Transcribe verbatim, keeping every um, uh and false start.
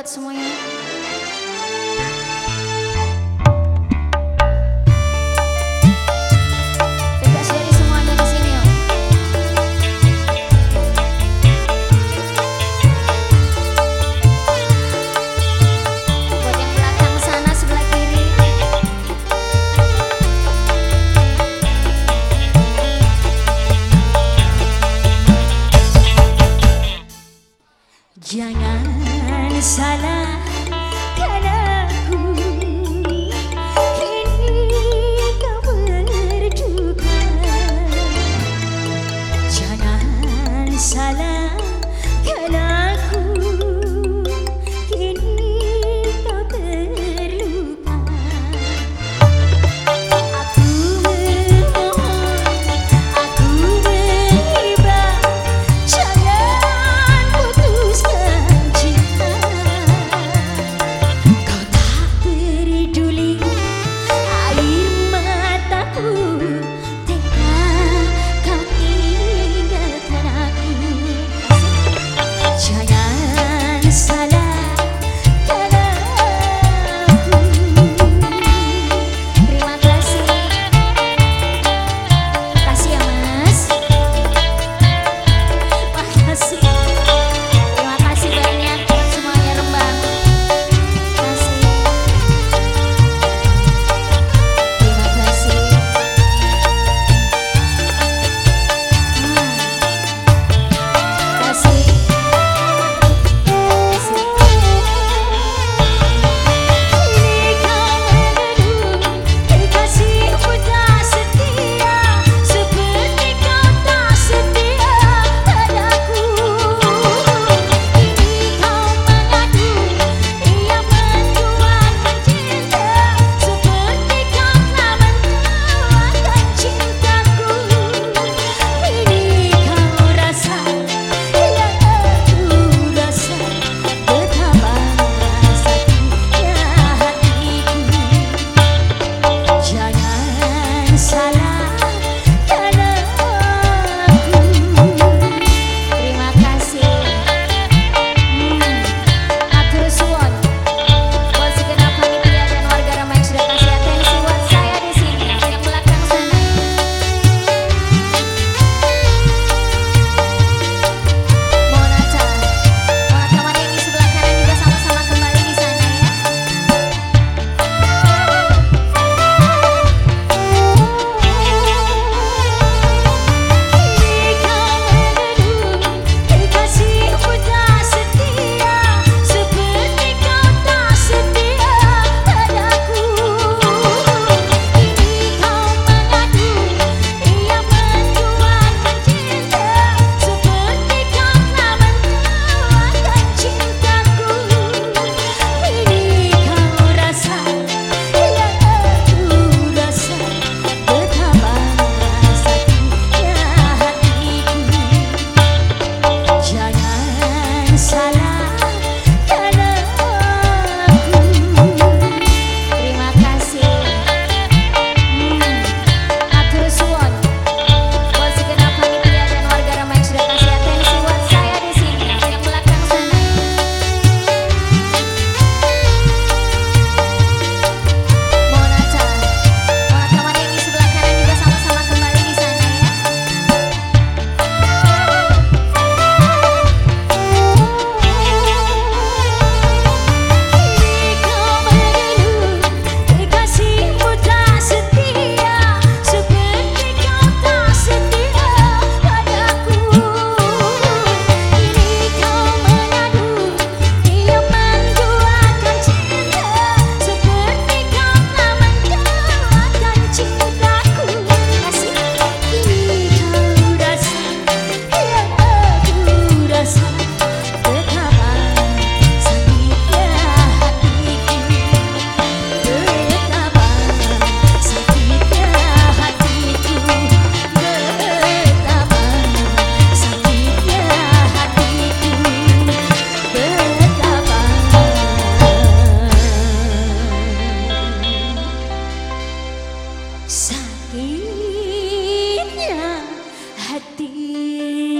buat semuanya. Bebas dari semuanya di sini ya. Buat yang belakang sana sebelah kiri. Jangan salah aku, kini kau berduka. Jangan salah aku, kini kau terluka. Aku memohon, aku menghibah, jangan putuskan cinta. Kau tak peduli air mataku, tega kau tinggalkan aku. Jangan salahkan aku. Terima kasih. Kasih ya Mas. Makasih. Terima kasih banyak buat semuanya Rembang. Kasih. Terima kasih. Hmm. Kasih. Kini kau mengeluh, kekasih muda setia, seperti kau tak setia padaku. Kini kau mengadu, ia menjualkan cinta, seperti kau telah menjualkan cintaku. Kini kau rasa, ya aku rasa, betapa sakitnya hatiku. Jangan salahkan aku. Terima kasih. Hmm. Atur suwun buat segenap panitia dan warga Rema yang sudah kasih atensi buat saya di sini. Yang belakang sana. Mohon aja, mohon teman yang di sebelah kanan juga sama-sama kembali di sana ya. Kini kau mengeluh, kekasih muda setia, seperti kau tak setia padaku. Kini kau mengadu, ia menjualkan cinta, seperti kau telah menjualkan cintaku. Kini kau rasa, ya aku rasa, betapa sakitnya hatiku. Jangan salahkan aku. Terima kasih. Hmm. Atur suwun buat segenap panitia dan warga Rema yang sudah kasih atensi buat saya di sini. Yang belakang sana. Mohon aja, mohon teman yang di sebelah kanan juga sama-sama kembali di sana ya. Kini kau mengeluh, kekasih muda setia, seperti kau tak setia padaku. Kini kau mengadu, ia menjualkan cinta, seperti kau telah menjualkan cintaku. Kasih. Kini kau rasa, ya aku rasa, betapa sakitnya hatiku. Betapa sakitnya hatiku. Betapa sakitnya hatiku. Betapa sakitnya hatiku.